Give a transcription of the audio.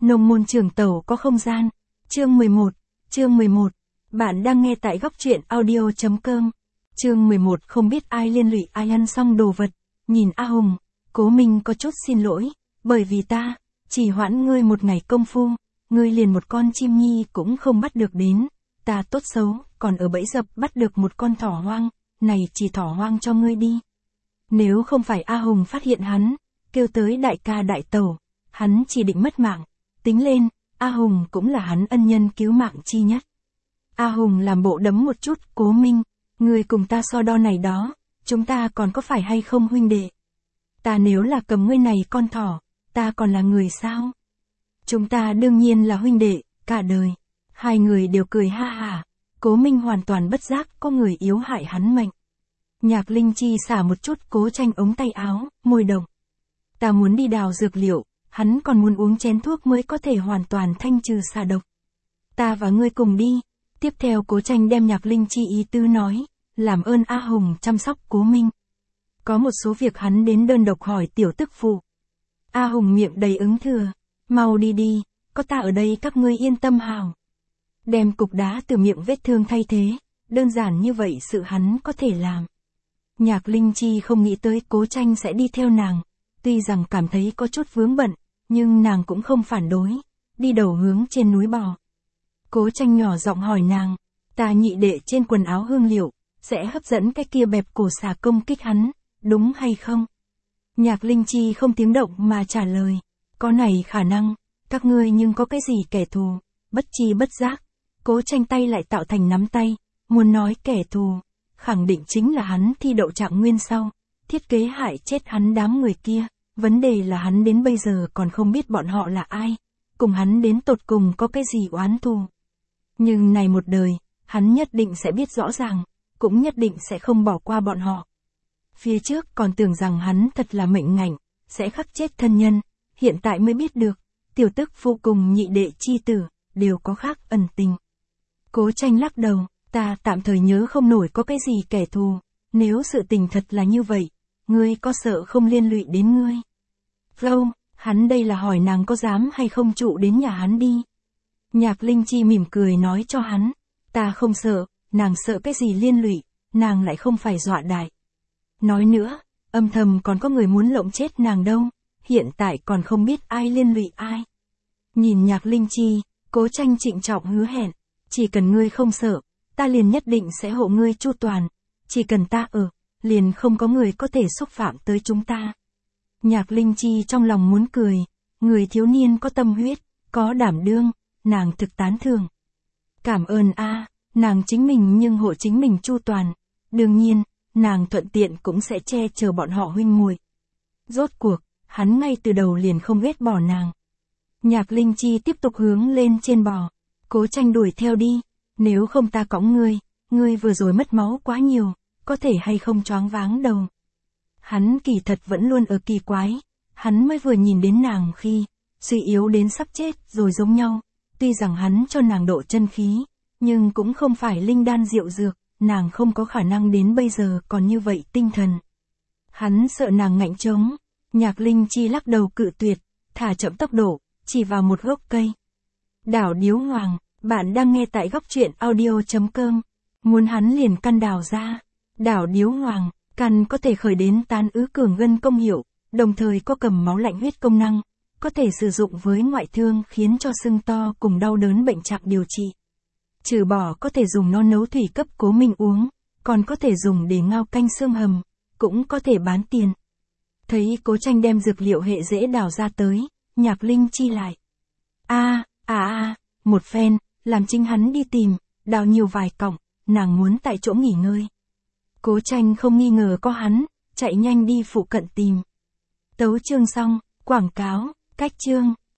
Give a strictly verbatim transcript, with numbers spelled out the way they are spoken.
Nông môn trường tẩu có không gian. Chương mười một. Chương mười một. Bạn đang nghe tại góc truyện audio.com. Chương mười một. Không biết ai liên lụy ai ăn xong đồ vật. Nhìn A Hùng, Cố Minh có chút xin lỗi, bởi vì ta chỉ hoãn ngươi một ngày công phu, ngươi liền một con chim nhi cũng không bắt được đến. Ta tốt xấu, còn ở bẫy dập bắt được một con thỏ hoang, này chỉ thỏ hoang cho ngươi đi. Nếu không phải A Hùng phát hiện hắn, kêu tới đại ca đại tẩu, hắn chỉ định mất mạng. Tính lên, A Hùng cũng là hắn ân nhân cứu mạng chi nhất. A Hùng làm bộ đấm một chút, Cố Minh, ngươi cùng ta so đo này đó, chúng ta còn có phải hay không huynh đệ? Ta nếu là cầm ngươi này con thỏ, ta còn là người sao? Chúng ta đương nhiên là huynh đệ, cả đời. Hai người đều cười ha hả, Cố Minh hoàn toàn bất giác có người yếu hại hắn mệnh. Nhạc Linh Chi xả một chút Cố Tranh ống tay áo, môi động. Ta muốn đi đào dược liệu, hắn còn muốn uống chén thuốc mới có thể hoàn toàn thanh trừ xà độc. Ta và ngươi cùng đi. Tiếp theo Cố Tranh đem Nhạc Linh Chi ý tứ nói, làm ơn A Hùng chăm sóc Cố Minh. Có một số việc hắn đến đơn độc hỏi tiểu tức phụ. A Hùng miệng đầy ứng thừa, mau đi đi, có ta ở đây các ngươi yên tâm hào. Đem cục đá từ miệng vết thương thay thế, đơn giản như vậy sự hắn có thể làm. Nhạc Linh Chi không nghĩ tới Cố Tranh sẽ đi theo nàng, tuy rằng cảm thấy có chút vướng bận, nhưng nàng cũng không phản đối, đi đầu hướng trên núi bò. Cố Tranh nhỏ giọng hỏi nàng, ta nhị đệ trên quần áo hương liệu, sẽ hấp dẫn cái kia bẹp cổ xà công kích hắn, đúng hay không? Nhạc Linh Chi không tiếng động mà trả lời, có này khả năng, các ngươi nhưng có cái gì kẻ thù, bất chi bất giác. Cố Tranh tay lại tạo thành nắm tay, muốn nói kẻ thù, khẳng định chính là hắn thi đậu trạng nguyên sau, thiết kế hại chết hắn đám người kia, vấn đề là hắn đến bây giờ còn không biết bọn họ là ai, cùng hắn đến tột cùng có cái gì oán thù. Nhưng này một đời, hắn nhất định sẽ biết rõ ràng, cũng nhất định sẽ không bỏ qua bọn họ. Phía trước còn tưởng rằng hắn thật là mệnh ngạnh, sẽ khắc chết thân nhân, hiện tại mới biết được, tiểu tức phụ cùng nhị đệ chi tử, đều có khác ẩn tình. Cố Tranh lắc đầu, ta tạm thời nhớ không nổi có cái gì kẻ thù, nếu sự tình thật là như vậy, ngươi có sợ không liên lụy đến ngươi? Không, hắn đây là hỏi nàng có dám hay không trụ đến nhà hắn đi. Nhạc Linh Chi mỉm cười nói cho hắn, ta không sợ, nàng sợ cái gì liên lụy, nàng lại không phải dọa đại. Nói nữa, âm thầm còn có người muốn lộng chết nàng đâu, hiện tại còn không biết ai liên lụy ai. Nhìn Nhạc Linh Chi, Cố Tranh trịnh trọng hứa hẹn, chỉ cần ngươi không sợ, ta liền nhất định sẽ hộ ngươi chu toàn, chỉ cần ta ở, liền không có người có thể xúc phạm tới chúng ta. Nhạc Linh Chi trong lòng muốn cười, người thiếu niên có tâm huyết, có đảm đương, nàng thực tán thưởng. Cảm ơn a, nàng chính mình nhưng hộ chính mình chu toàn, đương nhiên, nàng thuận tiện cũng sẽ che chở bọn họ huynh muội. Rốt cuộc, hắn ngay từ đầu liền không ghét bỏ nàng. Nhạc Linh Chi tiếp tục hướng lên trên bò, Cố Tranh đuổi theo đi, nếu không ta cõng ngươi, ngươi vừa rồi mất máu quá nhiều, có thể hay không choáng váng đầu. Hắn kỳ thật vẫn luôn ở kỳ quái, hắn mới vừa nhìn đến nàng khi, suy yếu đến sắp chết rồi giống nhau, tuy rằng hắn cho nàng độ chân khí, nhưng cũng không phải linh đan diệu dược, nàng không có khả năng đến bây giờ còn như vậy tinh thần. Hắn sợ nàng ngạnh trống, Nhạc Linh Chi lắc đầu cự tuyệt, thả chậm tốc độ, chỉ vào một gốc cây. Đảo Điếu Hoàng, bạn đang nghe tại góc truyện audio.com, muốn hắn liền căn đào ra. Đảo Điếu Hoàng, căn có thể khởi đến tán ứ cường gân công hiệu, đồng thời có cầm máu lạnh huyết công năng, có thể sử dụng với ngoại thương khiến cho sưng to cùng đau đớn bệnh trạng điều trị. Trừ bỏ có thể dùng nó nấu thủy cấp Cố Minh uống, còn có thể dùng để ngao canh xương hầm, cũng có thể bán tiền. Thấy Cố Tranh đem dược liệu hệ dễ đào ra tới, Nhạc Linh Chi lại. A, a a, một phen, làm chính hắn đi tìm, đào nhiều vài cọng, nàng muốn tại chỗ nghỉ ngơi. Cố Tranh không nghi ngờ có hắn, chạy nhanh đi phụ cận tìm. Tấu chương xong, quảng cáo, cách chương.